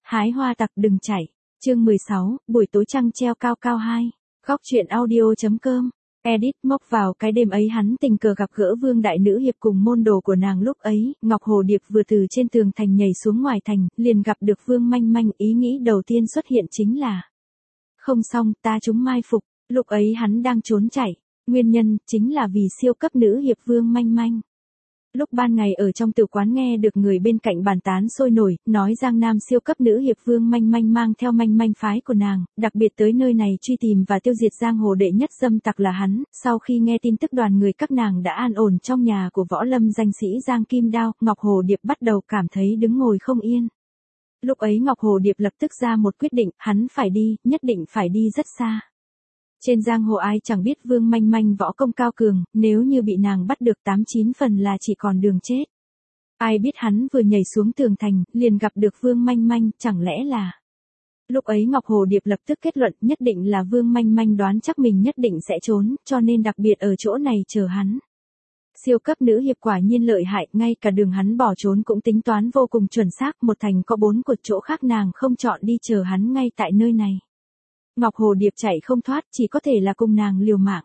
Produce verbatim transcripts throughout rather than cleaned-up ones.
Hái hoa tặc đừng chạy. Chương mười sáu, buổi tối trăng treo cao cao hai. Góc truyện audio.com. Edit móc vào cái đêm ấy hắn tình cờ gặp gỡ Vương đại nữ hiệp cùng môn đồ của nàng lúc ấy, Ngọc Hồ Điệp vừa từ trên tường thành nhảy xuống ngoài thành, liền gặp được Vương Manh Manh, ý nghĩ đầu tiên xuất hiện chính là: không xong, ta chúng mai phục. Lúc ấy hắn đang trốn chạy, nguyên nhân chính là vì siêu cấp nữ hiệp Vương Manh Manh. Lúc ban ngày ở trong tử quán nghe được người bên cạnh bàn tán sôi nổi, nói Giang Nam siêu cấp nữ hiệp Vương Manh Manh mang theo Manh Manh phái của nàng, đặc biệt tới nơi này truy tìm và tiêu diệt giang hồ đệ nhất dâm tặc là hắn. Sau khi nghe tin tức đoàn người các nàng đã an ổn trong nhà của võ lâm danh sĩ Giang Kim Đao, Ngọc Hồ Điệp bắt đầu cảm thấy đứng ngồi không yên. Lúc ấy Ngọc Hồ Điệp lập tức ra một quyết định, hắn phải đi, nhất định phải đi rất xa. Trên giang hồ ai chẳng biết Vương Manh Manh võ công cao cường, nếu như bị nàng bắt được tám chín phần là chỉ còn đường chết. Ai biết hắn vừa nhảy xuống tường thành, liền gặp được Vương Manh Manh, chẳng lẽ là... Lúc ấy Ngọc Hồ Điệp lập tức kết luận nhất định là Vương Manh Manh đoán chắc mình nhất định sẽ trốn, cho nên đặc biệt ở chỗ này chờ hắn. Siêu cấp nữ hiệp quả nhiên lợi hại, ngay cả đường hắn bỏ trốn cũng tính toán vô cùng chuẩn xác, một thành có bốn cột chỗ khác nàng không chọn đi chờ hắn ngay tại nơi này. Ngọc Hồ Điệp chạy không thoát, chỉ có thể là cùng nàng liều mạng.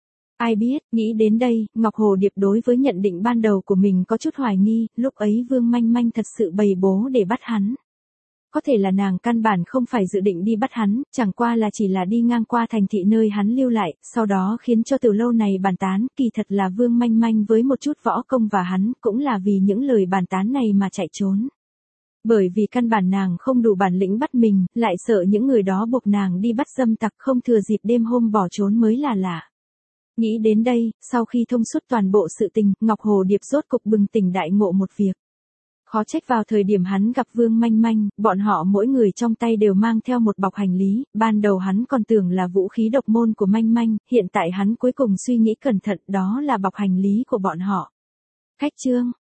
Ai biết, nghĩ đến đây, Ngọc Hồ Điệp đối với nhận định ban đầu của mình có chút hoài nghi, lúc ấy Vương Manh Manh thật sự bày bố để bắt hắn. Có thể là nàng căn bản không phải dự định đi bắt hắn, chẳng qua là chỉ là đi ngang qua thành thị nơi hắn lưu lại, sau đó khiến cho từ lâu này bàn tán, kỳ thật là Vương Manh Manh với một chút võ công và hắn, cũng là vì những lời bàn tán này mà chạy trốn. Bởi vì căn bản nàng không đủ bản lĩnh bắt mình, lại sợ những người đó buộc nàng đi bắt dâm tặc không thừa dịp đêm hôm bỏ trốn mới là lạ. Nghĩ đến đây, sau khi thông suốt toàn bộ sự tình, Ngọc Hồ Điệp rốt cục bừng tỉnh đại ngộ một việc. Khó trách vào thời điểm hắn gặp Vương Manh Manh, bọn họ mỗi người trong tay đều mang theo một bọc hành lý, ban đầu hắn còn tưởng là vũ khí độc môn của Manh Manh, hiện tại hắn cuối cùng suy nghĩ cẩn thận, đó là bọc hành lý của bọn họ. Khách trương,